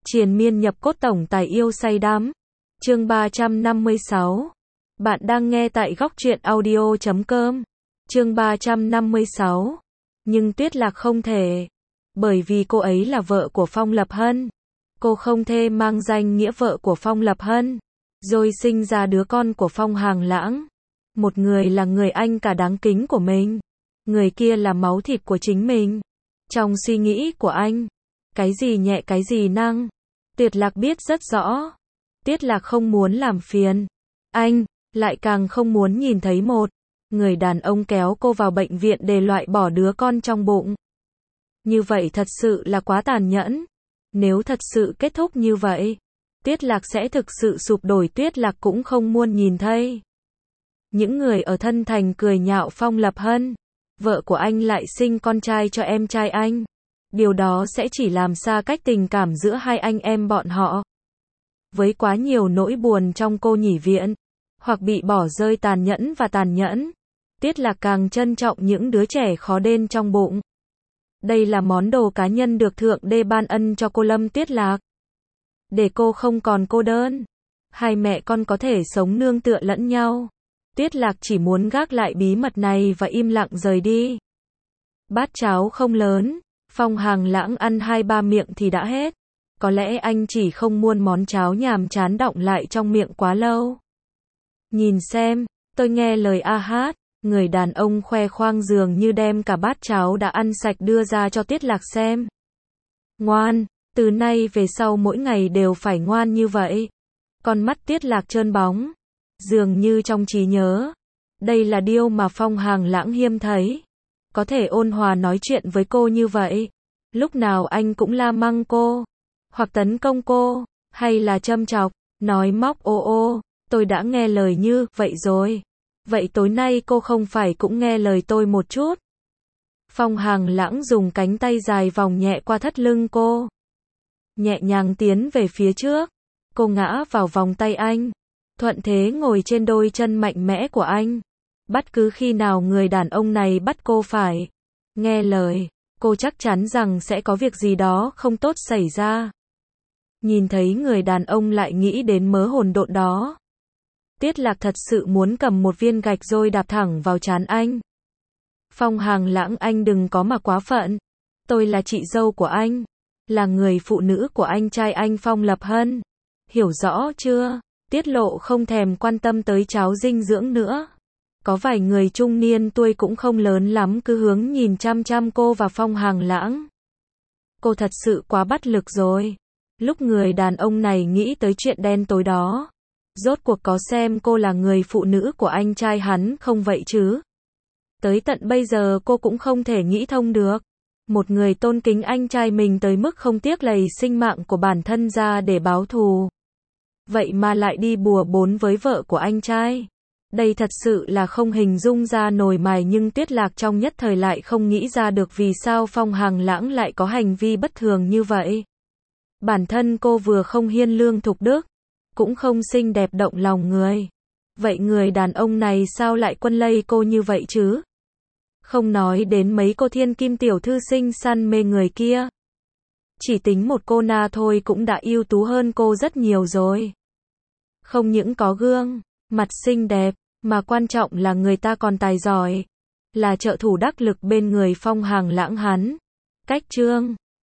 Triền miên nhập cốt tổng tài yêu say đắm. Chương 356. Bạn đang nghe tại góc truyện audio.com. Chương 356. Nhưng Tuyết Lạc không thể. Bởi vì cô ấy là vợ của Phong Lập Hân. Cô không thể mang danh nghĩa vợ của Phong Lập Hân. Rồi sinh ra đứa con của Phong Hàng Lãng. Một người là người anh cả đáng kính của mình. Người kia là máu thịt của chính mình. Trong suy nghĩ của anh, cái gì nhẹ cái gì nặng, Tuyết Lạc biết rất rõ. Tuyết Lạc không muốn làm phiền anh, lại càng không muốn nhìn thấy một người đàn ông kéo cô vào bệnh viện để loại bỏ đứa con trong bụng. Như vậy thật sự là quá tàn nhẫn. Nếu thật sự kết thúc như vậy, Tuyết Lạc sẽ thực sự sụp đổ. Tuyết Lạc cũng không muốn nhìn thấy những người ở Thân Thành cười nhạo Phong Lập Hân. Vợ của anh lại sinh con trai cho em trai anh. Điều đó sẽ chỉ làm xa cách tình cảm giữa hai anh em bọn họ. Với quá nhiều nỗi buồn trong cô nhỉ viện, hoặc bị bỏ rơi tàn nhẫn, Tuyết Lạc càng trân trọng những đứa trẻ khó đên trong bụng. Đây là món đồ cá nhân được Thượng Đế ban ân cho cô Lâm Tuyết Lạc. Để cô không còn cô đơn. Hai mẹ con có thể sống nương tựa lẫn nhau. Tuyết Lạc chỉ muốn gác lại bí mật này và im lặng rời đi. Bát cháo không lớn, Phong Hàng Lãng ăn 2-3 miệng thì đã hết. Có lẽ anh chỉ không muốn món cháo nhàm chán đọng lại trong miệng quá lâu. Nhìn xem, tôi nghe lời a hát, người đàn ông khoe khoang dường như đem cả bát cháo đã ăn sạch đưa ra cho Tuyết Lạc xem. Ngoan, từ nay về sau mỗi ngày đều phải ngoan như vậy. Con mắt Tuyết Lạc trơn bóng, dường như trong trí nhớ. Đây là điều mà Phong Hàng Lãng hiếm thấy. Có thể ôn hòa nói chuyện với cô như vậy. Lúc nào anh cũng la mắng cô, hoặc tấn công cô, hay là châm chọc, nói móc ô, tôi đã nghe lời như vậy rồi. Vậy tối nay cô không phải cũng nghe lời tôi một chút? Phong Hàng Lãng dùng cánh tay dài vòng nhẹ qua thắt lưng cô. Nhẹ nhàng tiến về phía trước. Cô ngã vào vòng tay anh. Thuận thế ngồi trên đôi chân mạnh mẽ của anh. Bất cứ khi nào người đàn ông này bắt cô phải nghe lời, cô chắc chắn rằng sẽ có việc gì đó không tốt xảy ra. Nhìn thấy người đàn ông lại nghĩ đến mớ hỗn độn đó. Tuyết Lạc thật sự muốn cầm một viên gạch rồi đạp thẳng vào trán anh. Phong Hàng Lãng, anh đừng có mà quá phận. Tôi là chị dâu của anh, là người phụ nữ của anh trai anh Phong Lập Hân. Hiểu rõ chưa? Tiết Lộ không thèm quan tâm tới cháo dinh dưỡng nữa. Có vài người trung niên tuổi cũng không lớn lắm cứ hướng nhìn chăm chăm cô và Phong Hàng Lãng. Cô thật sự quá bất lực rồi. Lúc người đàn ông này nghĩ tới chuyện đen tối đó, rốt cuộc có xem cô là người phụ nữ của anh trai hắn không vậy chứ? Tới tận bây giờ cô cũng không thể nghĩ thông được. Một người tôn kính anh trai mình tới mức không tiếc lấy sinh mạng của bản thân ra để báo thù. Vậy mà lại đi bủa bốn với vợ của anh trai. Đây thật sự là không hình dung ra nổi mày, nhưng Tuyết Lạc trong nhất thời lại không nghĩ ra được vì sao Phong Hàng Lãng lại có hành vi bất thường như vậy. Bản thân cô vừa không hiên lương thục đức, cũng không xinh đẹp động lòng người. Vậy người đàn ông này sao lại quân lây cô như vậy chứ? Không nói đến mấy cô thiên kim tiểu thư xinh xắn mê người kia. Chỉ tính một cô Na thôi cũng đã ưu tú hơn cô rất nhiều rồi. Không những có gương mặt xinh đẹp, mà quan trọng là người ta còn tài giỏi, là trợ thủ đắc lực bên người Phong Hàng Lãng hắn. Cách chương